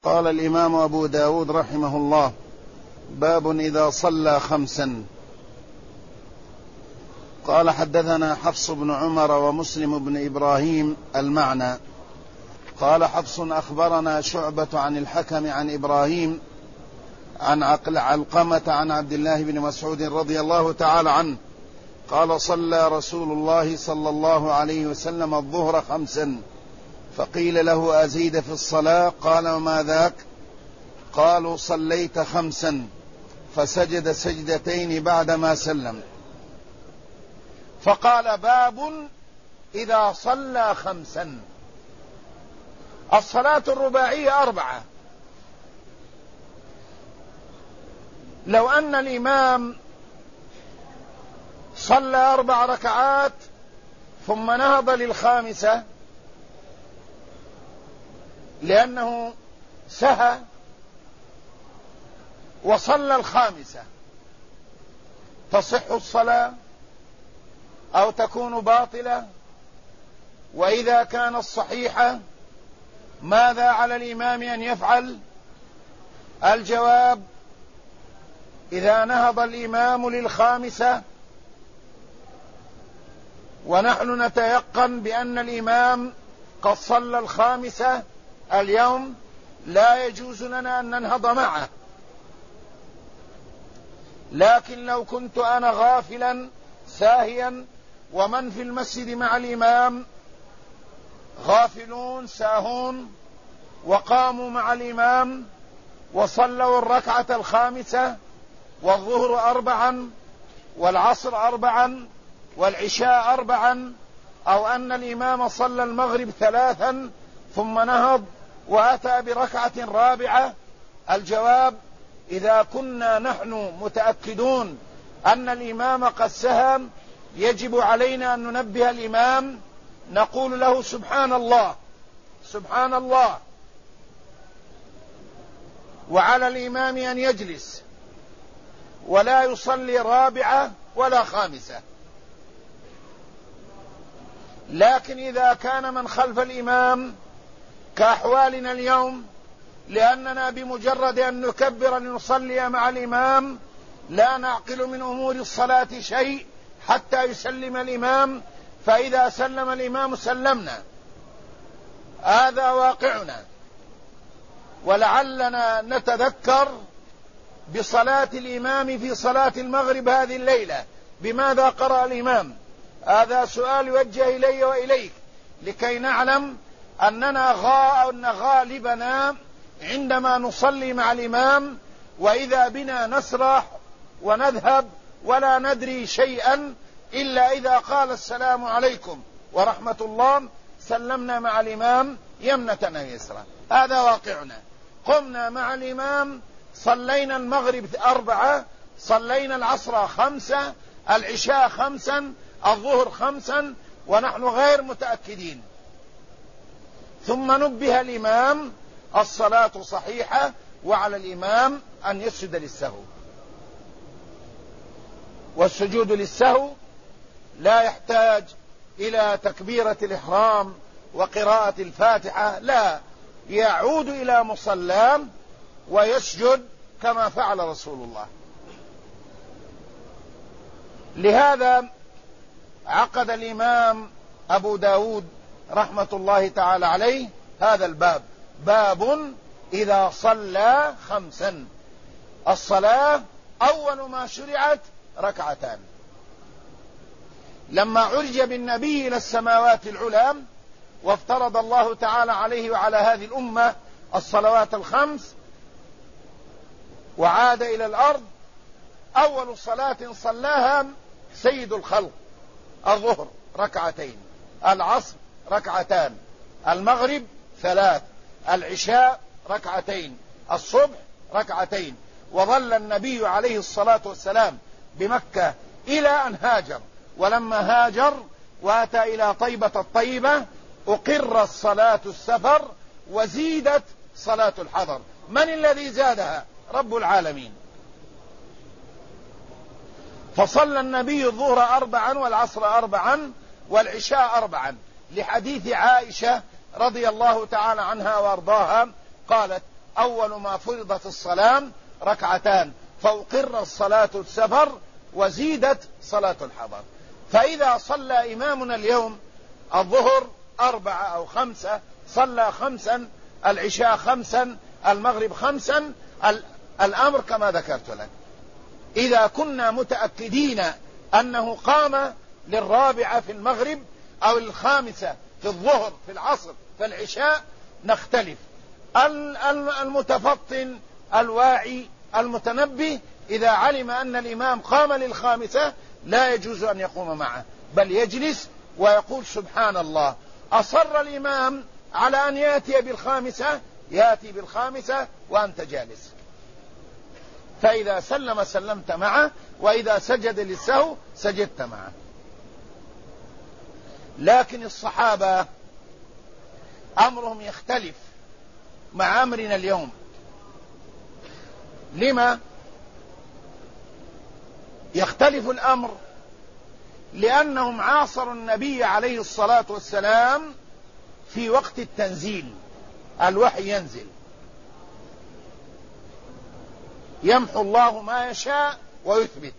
قال الإمام أبو داود رحمه الله: باب إذا صلى خمسا. قال: حدثنا حفص بن عمر ومسلم بن إبراهيم المعنى. قال حفص: أخبرنا شعبة عن الحكم عن إبراهيم عن علقمة عن عبد الله بن مسعود رضي الله تعالى عنه قال: صلى رسول الله صلى الله عليه وسلم الظهر خمسا، فقيل له: أزيد في الصلاة؟ قال: وما ذاك؟ قالوا: صليت خمسا، فسجد سجدتين بعدما سلم. فقال: باب إذا صلى خمسا. الصلاة الرباعية 4. لو أن الإمام صلى 4 ركعات ثم نهض للخامسة لأنه سهى وصلى الخامسة، تصح الصلاة أو تكون باطلة؟ وإذا كانت صحيحة ماذا على الإمام أن يفعل؟ الجواب: إذا نهض الإمام للخامسة ونحن نتيقن بأن الإمام قد صلى الخامسة اليوم، لا يجوز لنا أن ننهض معه. لكن لو كنت أنا غافلا ساهيا ومن في المسجد مع الإمام غافلون ساهون وقاموا مع الإمام وصلوا الركعة الخامسة والظهر 4 والعصر 4 والعشاء 4، أو أن الإمام صلى المغرب 3 ثم نهض وأتى بركعة رابعة، الجواب: إذا كنا نحن متأكدون أن الإمام قد سهم يجب علينا أن ننبه الإمام، نقول له: سبحان الله سبحان الله، وعلى الإمام أن يجلس ولا يصلي 4 ولا 5. لكن إذا كان من خلف الإمام كأحوالنا اليوم، لأننا بمجرد أن نكبر لنصلي مع الإمام لا نعقل من أمور الصلاة شيء حتى يسلم الإمام، فإذا سلم الإمام سلمنا، هذا واقعنا. ولعلنا نتذكر بصلاة الإمام في صلاة المغرب هذه الليلة، بماذا قرأ الإمام؟ هذا سؤال يوجه إلي وإليك لكي نعلم أننا غالبنا عندما نصلي مع الإمام وإذا بنا نسرح ونذهب ولا ندري شيئا إلا إذا قال: السلام عليكم ورحمة الله، سلمنا مع الإمام يمنة أو يسرى. هذا واقعنا. قمنا مع الإمام، صلينا المغرب 4، صلينا العصر 5، العشاء 5، الظهر 5، ونحن غير متأكدين، ثم نبه الإمام: الصلاة صحيحة وعلى الإمام أن يسجد للسهو. والسجود للسهو لا يحتاج إلى تكبيرة الإحرام وقراءة الفاتحة، لا، يعود إلى مصلاه ويسجد كما فعل رسول الله. لهذا عقد الإمام أبو داود رحمة الله تعالى عليه هذا الباب: باب إذا صلى خمسا. الصلاة أول ما شرعت 2 ركعتان. لما عرج بالنبي إلى السماوات العلى وافترض الله تعالى عليه وعلى هذه الأمة الصلوات 5 وعاد إلى الأرض، أول صلاة صلاها سيد الخلق الظهر 2 ركعتين، العصر 2 ركعتان، المغرب 3، العشاء 2 ركعتين، الصبح 2 ركعتين. وظل النبي عليه الصلاة والسلام بمكة إلى أن هاجر، ولما هاجر وأتى إلى طيبة الطيبة أقر الصلاة السفر وزيدت صلاة الحضر. من الذي زادها؟ رب العالمين. فصلى النبي الظهر 4 والعصر 4 والعشاء 4، لحديث عائشة رضي الله تعالى عنها وارضاها قالت: أول ما فرضت الصلاة ركعتان، فأقر الصلاة السفر وزيدت صلاة الحضر. فإذا صلى إمامنا اليوم الظهر 4 أو 5، صلى 5، العشاء 5، المغرب 5، الأمر كما ذكرت لك. إذا كنا متأكدين أنه قام للرابعة في المغرب أو الخامسة في الظهر في العصر في العشاء نختلف. المتفطن الواعي المتنبه إذا علم أن الإمام قام للخامسة لا يجوز أن يقوم معه، بل يجلس ويقول سبحان الله. أصر الإمام على أن يأتي بالخامسة، يأتي بالخامسة وأنت جالس، فإذا سلم سلمت معه، وإذا سجد للسهو سجدت معه. لكن الصحابة أمرهم يختلف مع أمرنا اليوم. لما يختلف الأمر؟ لأنهم عاصروا النبي عليه الصلاة والسلام في وقت التنزيل، الوحي ينزل، يمحو الله ما يشاء ويثبت،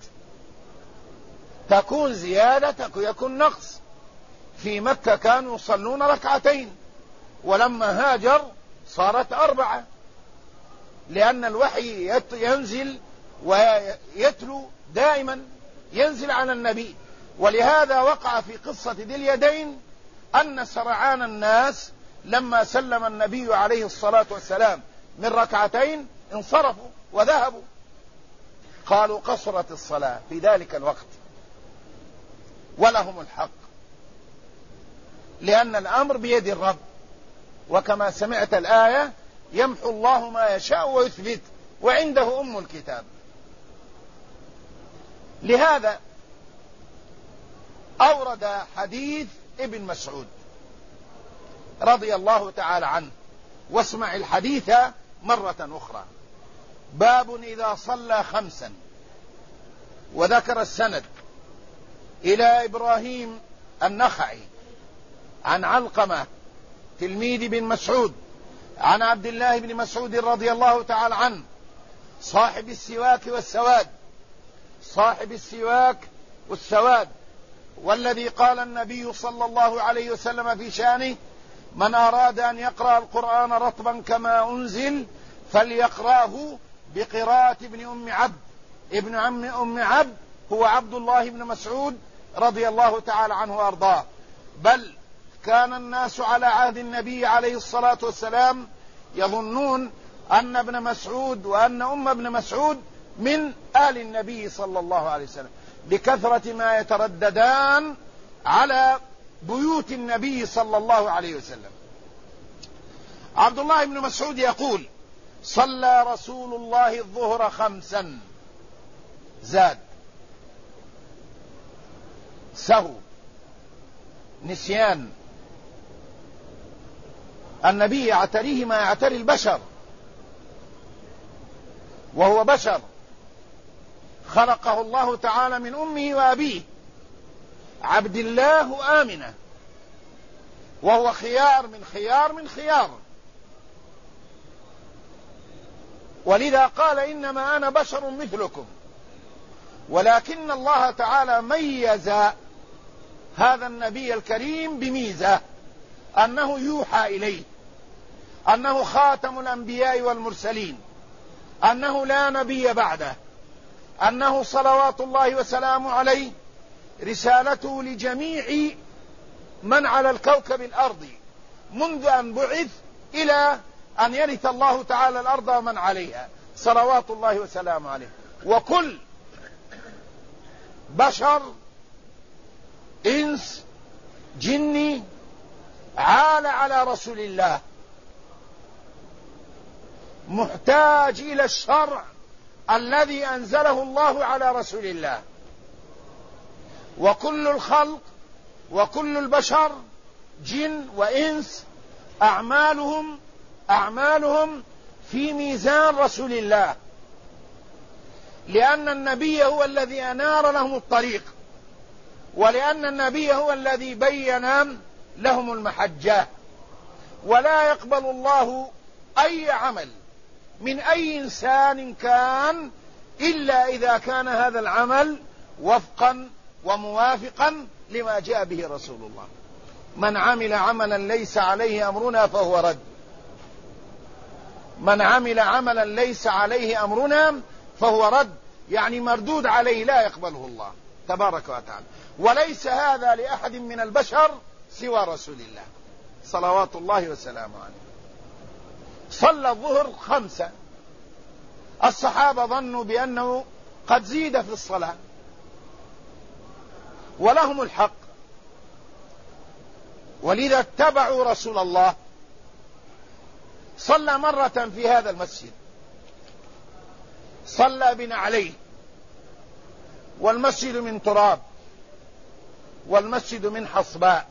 تكون زيادة يكون نقص. في مكة كانوا يصلون ركعتين، ولما هاجر صارت 4، لأن الوحي ينزل ويتلو دائما، ينزل على النبي. ولهذا وقع في قصة ذي اليدين أن سرعان الناس لما سلم النبي عليه الصلاة والسلام من ركعتين انصرفوا وذهبوا، قالوا قصرت الصلاة في ذلك الوقت، ولهم الحق، لأن الأمر بيد الرب. وكما سمعت الآية يمحو الله ما يشاء ويثبت وعنده أم الكتاب. لهذا أورد حديث ابن مسعود رضي الله تعالى عنه، واسمع الحديث مرة أخرى. باب إذا صلى 5، وذكر السند إلى إبراهيم النخعي عن علقمة تلميذ بن مسعود عن عبد الله بن مسعود رضي الله تعالى عنه صاحب السواك والسواد، صاحب السواك والسواد، والذي قال النبي صلى الله عليه وسلم في شأنه: من أراد أن يقرأ القرآن رطبا كما أنزل فليقرأه بقراءة ابن أم عبد. ابن عم أم عبد هو عبد الله بن مسعود رضي الله تعالى عنه وأرضاه. بل كان الناس على عهد النبي عليه الصلاة والسلام يظنون أن ابن مسعود وأن أم ابن مسعود من آل النبي صلى الله عليه وسلم، بكثرة ما يترددان على بيوت النبي صلى الله عليه وسلم. عبد الله بن مسعود يقول: صلى رسول الله الظهر 5، زاد، سهو، نسيان. النبي يعتريه ما يعتري البشر، وهو بشر خلقه الله تعالى من أمه وأبيه، عبد الله وآمنة، وهو خيار من خيار من خيار. ولذا قال: إنما أنا بشر مثلكم. ولكن الله تعالى ميز هذا النبي الكريم بميزة، أنه يوحى إليه، أنه خاتم الأنبياء والمرسلين، أنه لا نبي بعده، أنه صلوات الله وسلامه عليه رسالته لجميع من على الكوكب الأرض منذ أن بعث إلى أن يرث الله تعالى الأرض ومن عليها، صلوات الله وسلامه عليه. وكل بشر إنس جني عال على رسول الله، محتاج إلى الشرع الذي أنزله الله على رسول الله. وكل الخلق وكل البشر جن وإنس أعمالهم في ميزان رسول الله، لأن النبي هو الذي أنار لهم الطريق، ولأن النبي هو الذي بين لهم المحجة. ولا يقبل الله أي عمل من أي إنسان كان، إلا إذا كان هذا العمل وفقا وموافقا لما جاء به رسول الله. من عمل عملا ليس عليه أمرنا فهو رد. من عمل عملا ليس عليه أمرنا فهو رد، يعني مردود عليه، لا يقبله الله تبارك وتعالى. وليس هذا لأحد من البشر سوى رسول الله صلوات الله وسلامه عليه. صلى الظهر 5، الصحابة ظنوا بأنه قد زيد في الصلاة، ولهم الحق، ولذا اتبعوا رسول الله. صلى مرة في هذا المسجد، صلى بنا عليه، والمسجد من تراب، والمسجد من حصباء.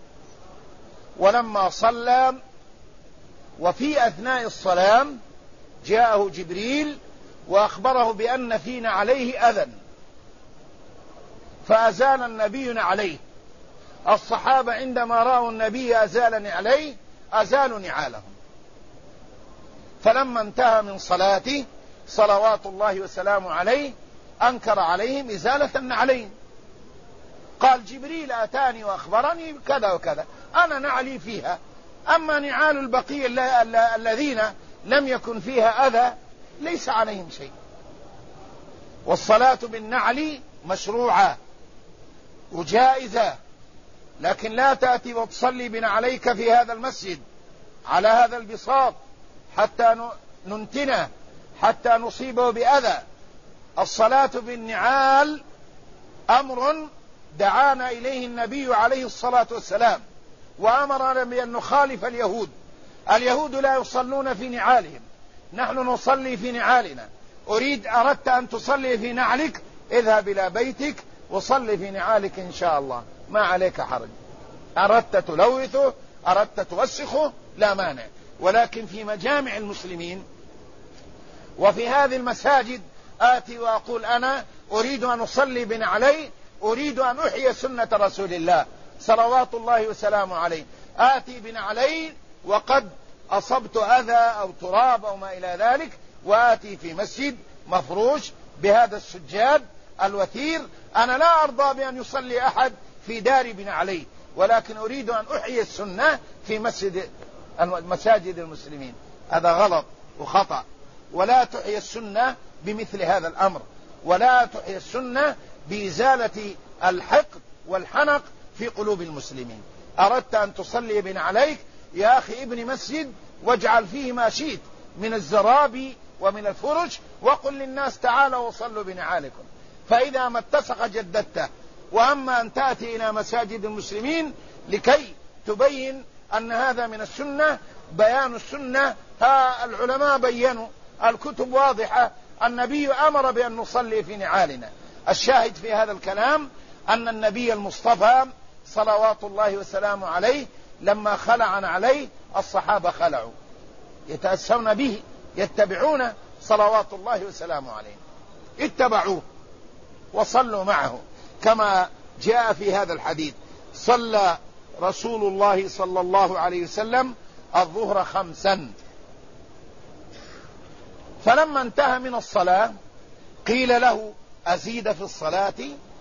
ولما صلى وفي أثناء الصلاة جاءه جبريل وأخبره بأن فينا عليه أذى، فأزال النبي عليه. الصحابة عندما رأوا النبي أزال عليه أزالوا نعالهم. فلما انتهى من صلاته صلوات الله وسلامه عليه أنكر عليهم إزالة النعلين. قال جبريل أتاني وأخبرني كذا وكذا، أنا نعلي فيها، أما نعال البقية الذين لم يكن فيها أذى ليس عليهم شيء. والصلاة بالنعل مشروعة وجائزة، لكن لا تأتي وتصلي بنعليك في هذا المسجد على هذا البساط حتى ننتنه، حتى نصيبه بأذى. الصلاة بالنعال أمر دعانا إليه النبي عليه الصلاة والسلام، وأمرنا بأن نخالف اليهود. اليهود لا يصلون في نعالهم، نحن نصلي في نعالنا. أردت أن تصلي في نعلك، اذهب إلى بيتك وصلي في نعالك إن شاء الله، ما عليك حرج. أردت تلوثه، أردت توسخه، لا مانع. ولكن في مجامع المسلمين وفي هذه المساجد آتي وأقول أنا أريد أن أصلي بنعلي، أريد أن أحيي سنة رسول الله صلوات الله وسلامه عليه، آتي بنعلي وقد أصبت أذى أو تراب أو ما إلى ذلك، وآتي في مسجد مفروش بهذا السجاد الوثير. أنا لا أرضى بأن يصلي أحد في دار بنعلي، ولكن أريد أن أحيي السنة في مساجد المسلمين. هذا غلط وخطأ، ولا تحيي السنة بمثل هذا الأمر، ولا تحيي السنة بإزالة الحقد والحنق في قلوب المسلمين. أردت أن تصلي بنعليك يا أخي ابن مسجد، واجعل فيه ما شئت من الزرابي ومن الفرش، وقل للناس تعالوا وصلوا بنعالكم، فإذا ما اتسق جددته. وأما أن تأتي إلى مساجد المسلمين لكي تبين أن هذا من السنة، بيان السنة ها العلماء بينوا، الكتب واضحة، النبي أمر بأن نصلي في نعالنا. الشاهد في هذا الكلام أن النبي المصطفى صلوات الله وسلامه عليه لما خلع عليه الصحابة خلعوا، يتأسون به، يتبعون صلوات الله وسلامه عليه، اتبعوه وصلوا معه كما جاء في هذا الحديث. صلى رسول الله صلى الله عليه وسلم الظهر 5، فلما انتهى من الصلاة قيل له أزيد في الصلاة؟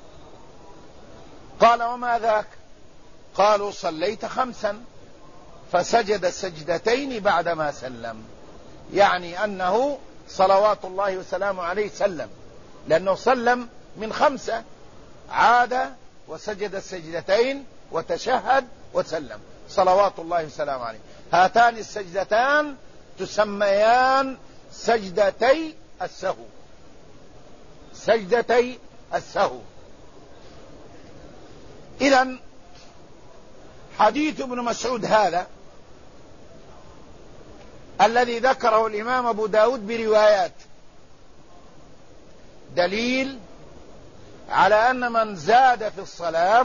قال وما ذاك؟ قالوا صليت 5، فسجد سجدتين بعدما سلم، يعني أنه صلوات الله وسلامه عليه سلم، لأنه سلم من 5، عاد وسجد السجدتين وتشهد وسلم صلوات الله وسلامه عليه. هاتان السجدتان تسميان سجدتي السهو، سجدتي السهو. إذن حديث ابن مسعود هذا الذي ذكره الإمام أبو داود بروايات دليل على أن من زاد في الصلاة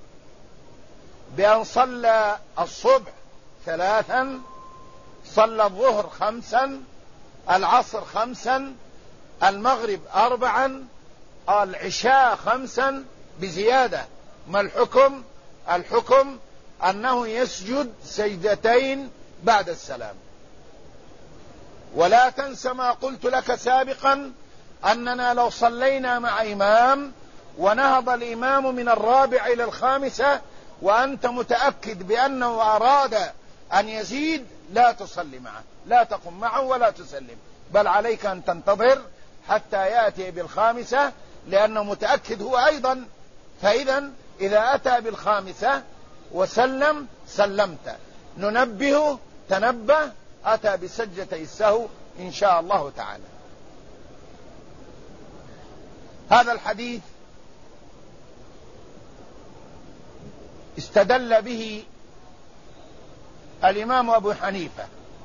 بأن صلى الصبح 3، صلى الظهر 5، العصر 5، المغرب 4، العشاء 5 بزيادة. ما الحكم؟ الحكم أنه يسجد سجدتين بعد السلام. ولا تنس ما قلت لك سابقا أننا لو صلينا مع إمام ونهض الإمام من الرابع إلى الخامسة وأنت متأكد بأنه أراد أن يزيد لا تصلي معه، لا تقم معه ولا تسلم، بل عليك أن تنتظر حتى يأتي بالخامسة لأنه متأكد هو أيضا. فإذا إذا أتى بالخامسة وسلم سلمت، ننبه تنبه، أتى بسجدتي السهو إن شاء الله تعالى. هذا الحديث استدل به الإمام أبو حنيفة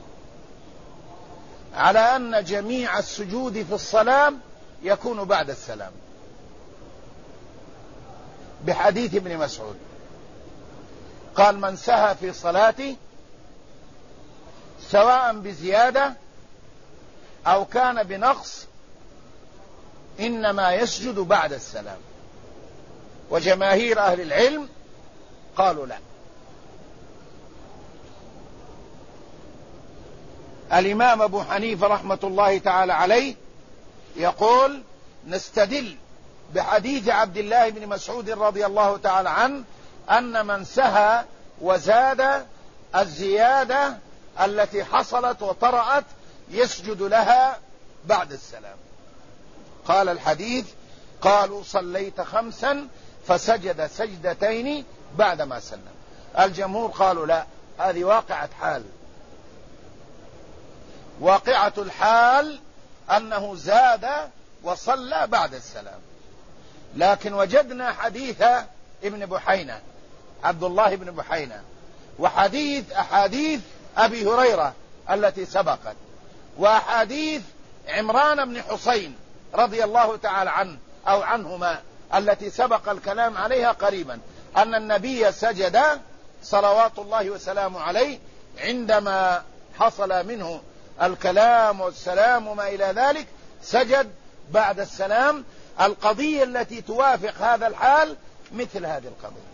على أن جميع السجود في الصلاة يكون بعد السلام، بحديث ابن مسعود قال: من سهى في صلاته سواء بزيادة أو كان بنقص إنما يسجد بعد السلام. وجماهير أهل العلم قالوا لا. الإمام أبو حنيفة رحمة الله تعالى عليه يقول: نستدل بحديث عبد الله بن مسعود رضي الله تعالى عنه أن من سهى وزاد الزيادة التي حصلت وطرأت يسجد لها بعد السلام. قال الحديث: قالوا صليت 5 فسجد سجدتين بعدما سلم. الجمهور قالوا لا، هذه واقعة حال، واقعة الحال أنه زاد وصلى بعد السلام. لكن وجدنا حديث ابن بحينة، عبد الله بن بحينة، أحاديث أبي هريرة التي سبقت، وأحاديث عمران بن حسين رضي الله تعالى عنه أو عنهما التي سبق الكلام عليها قريبا، أن النبي سجد صلوات الله وسلامه عليه عندما حصل منه الكلام والسلام وما إلى ذلك، سجد بعد السلام. القضية التي توافق هذا الحال مثل هذه القضية،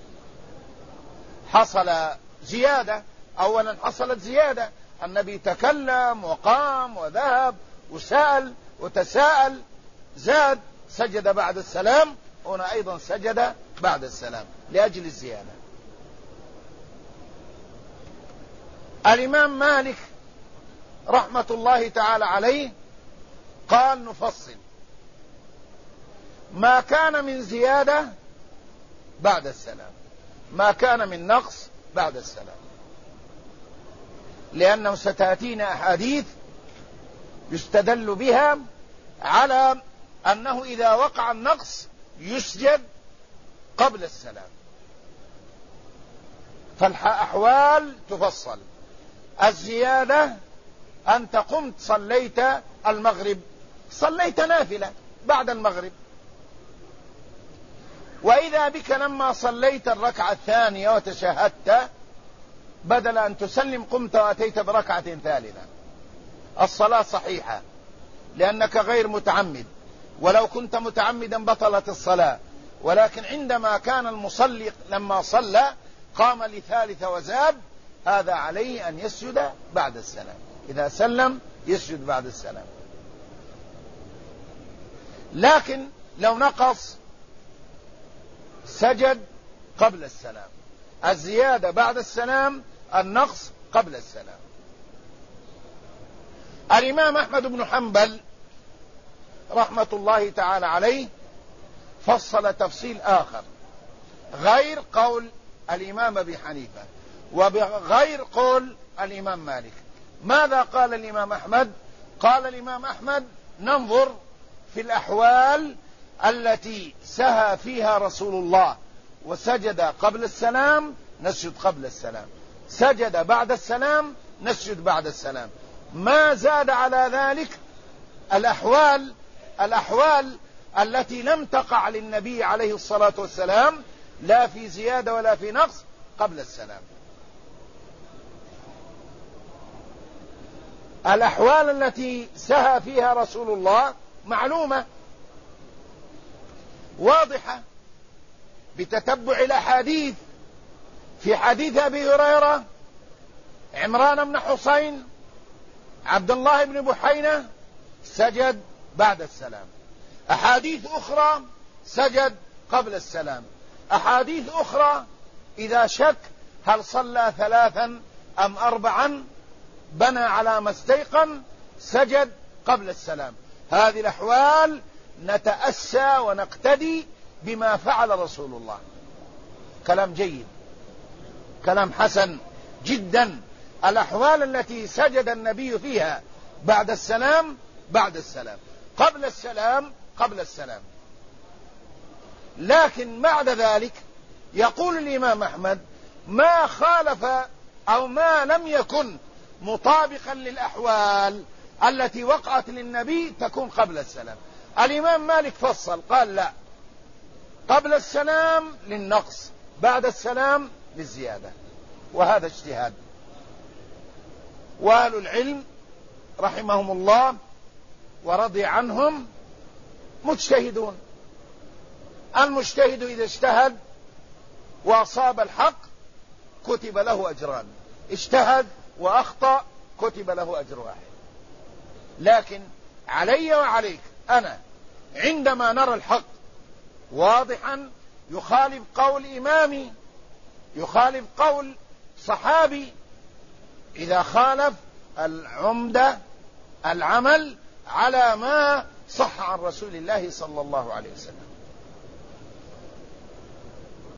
حصل زيادة. أولا حصلت زيادة، النبي تكلم وقام وذهب وسأل وتساءل، زاد، سجد بعد السلام. هنا أيضا سجد بعد السلام لأجل الزيادة. الإمام مالك رحمة الله تعالى عليه قال: نفصل ما كان من زيادة بعد السلام، ما كان من نقص بعد السلام، لأنه ستأتينا أحاديث يستدل بها على أنه إذا وقع النقص يسجد قبل السلام. فالأحوال تفصل. الزيادة: أنت قمت صليت المغرب، صليت نافلة بعد المغرب، وإذا بك لما صليت الركعة الثانية وتشهدت بدل أن تسلم قمت وأتيت بركعة ثالثة، الصلاة صحيحة لأنك غير متعمد، ولو كنت متعمدا بطلت الصلاة. ولكن عندما كان المصلي لما صلى قام لثالثة وزاد، هذا عليه أن يسجد بعد السلام، إذا سلم يسجد بعد السلام. لكن لو نقص سجد قبل السلام، الزيادة بعد السلام، النقص قبل السلام. الإمام أحمد بن حنبل رحمة الله تعالى عليه فصل تفصيل آخر غير قول الإمام أبي حنيفة وغير قول الإمام مالك. ماذا قال الإمام أحمد؟ قال الإمام أحمد: ننظر في الأحوال التي سهى فيها رسول الله وسجد قبل السلام نسجد قبل السلام، سجد بعد السلام نسجد بعد السلام. ما زاد على ذلك الأحوال التي لم تقع للنبي عليه الصلاة والسلام لا في زيادة ولا في نقص قبل السلام. الأحوال التي سهى فيها رسول الله معلومة واضحة بتتبع الأحاديث. في حديث أبي هريرة عمران بن حسين عبد الله بن بحينة سجد بعد السلام. أحاديث أخرى سجد قبل السلام. أحاديث أخرى إذا شك هل صلى 3 أم 4 بنى على ما استيقن سجد قبل السلام. هذه الأحوال نتأسى ونقتدي بما فعل رسول الله. كلام جيد، كلام حسن جدا. الأحوال التي سجد النبي فيها بعد السلام بعد السلام، قبل السلام قبل السلام. لكن بعد ذلك يقول الإمام أحمد ما خالف أو ما لم يكن مطابقا للأحوال التي وقعت للنبي تكون قبل السلام. الإمام مالك فصل قال لا، قبل السلام للنقص، بعد السلام للزيادة، وهذا اجتهاد. وأهل العلم رحمهم الله ورضي عنهم مجتهدون. المجتهد إذا اجتهد وأصاب الحق كتب له أجران، اجتهد وأخطأ كتب له أجر واحد. لكن علي وعليك أنا عندما نرى الحق واضحا يخالف قول إمامي، يخالف قول صحابي، إذا خالف العمدة العمل على ما صح عن رسول الله صلى الله عليه وسلم.